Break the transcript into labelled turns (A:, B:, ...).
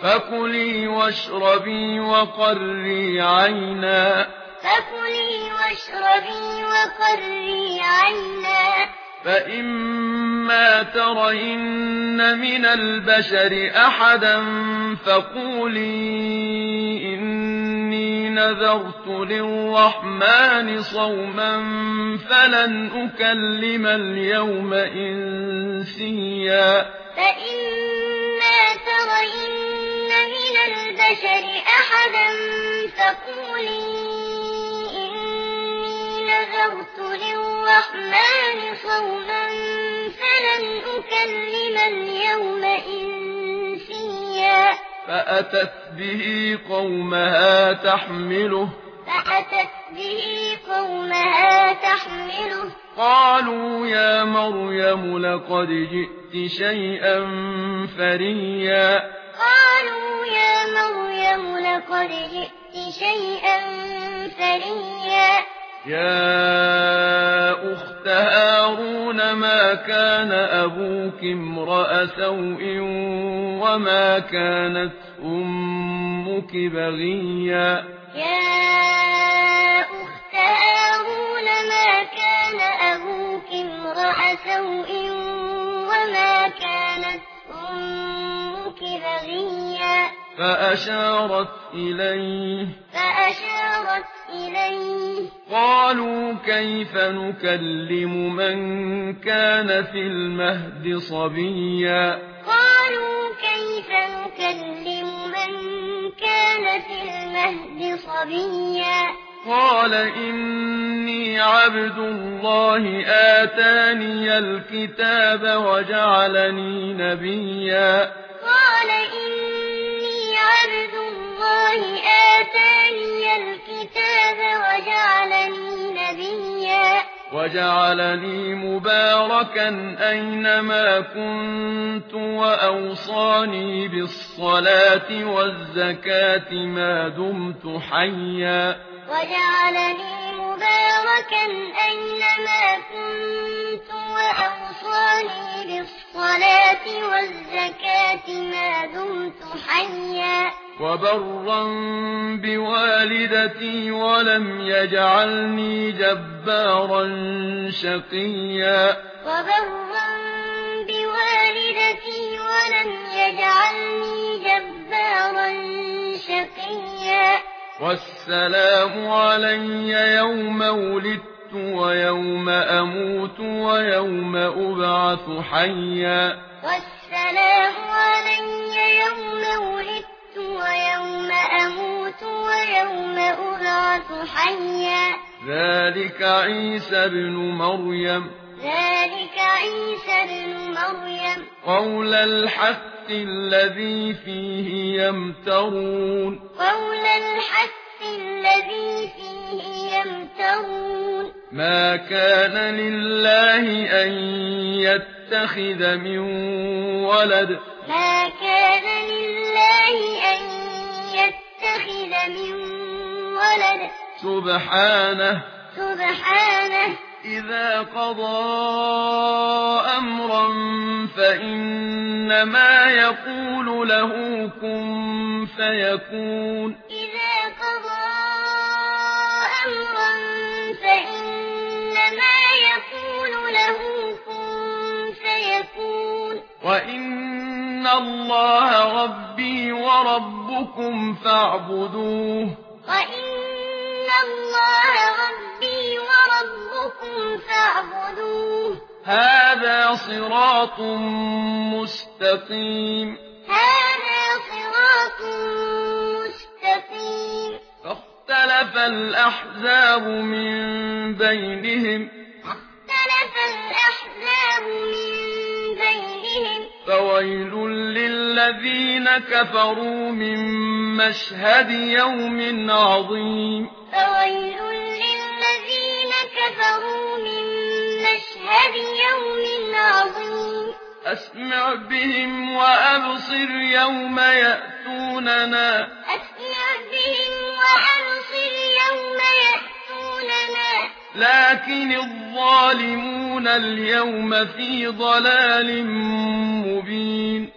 A: فكلي واشربي وقري عينا فإما ترين من البشر أحدا فقولي إني نذرت للرحمن صوما فلن أكلم اليوم إنسيا
B: فإما ترين من البشر أحدا فقولي إني نذرت للرحمن صوما فلن أكلم اليوم إنسيا
A: فأتت به قومها تحمله قالوا يا مريم لقد جئت شيئا فريا يا أخت هارون ما كان أبوك امرأ سوء وما كانت أمك بغيا فأشارت إليه قالوا كيف نكلم من كان في المهد صبيا قال إني عبد الله آتاني الكتاب وجعلني نبيا وجعلني مباركا أينما كنت وأوصاني بالصلاة والزكاة ما دمت حيا وبرا بوالدتي ولم يجعلني جبارا شقيا والسلام علي يوم ولدت ويوم أموت ويوم أبعث حيا ذلك عيسى بن مريم قول الحق الذي فيه يمترون ما كان لله أن يتخذ من ولد سبحانه إذا قضى أمرا فإنما يقول له كن فيكون وإن الله ربي وربكم فاعبدوه هذا صراط مستقيم فاختلف الأحزاب من بينهم فويل للذين كفروا من مشهد يوم عظيم أسمع بهم وأبصر يوم يأتوننا لكن الظالمون اليوم في ضلال مبين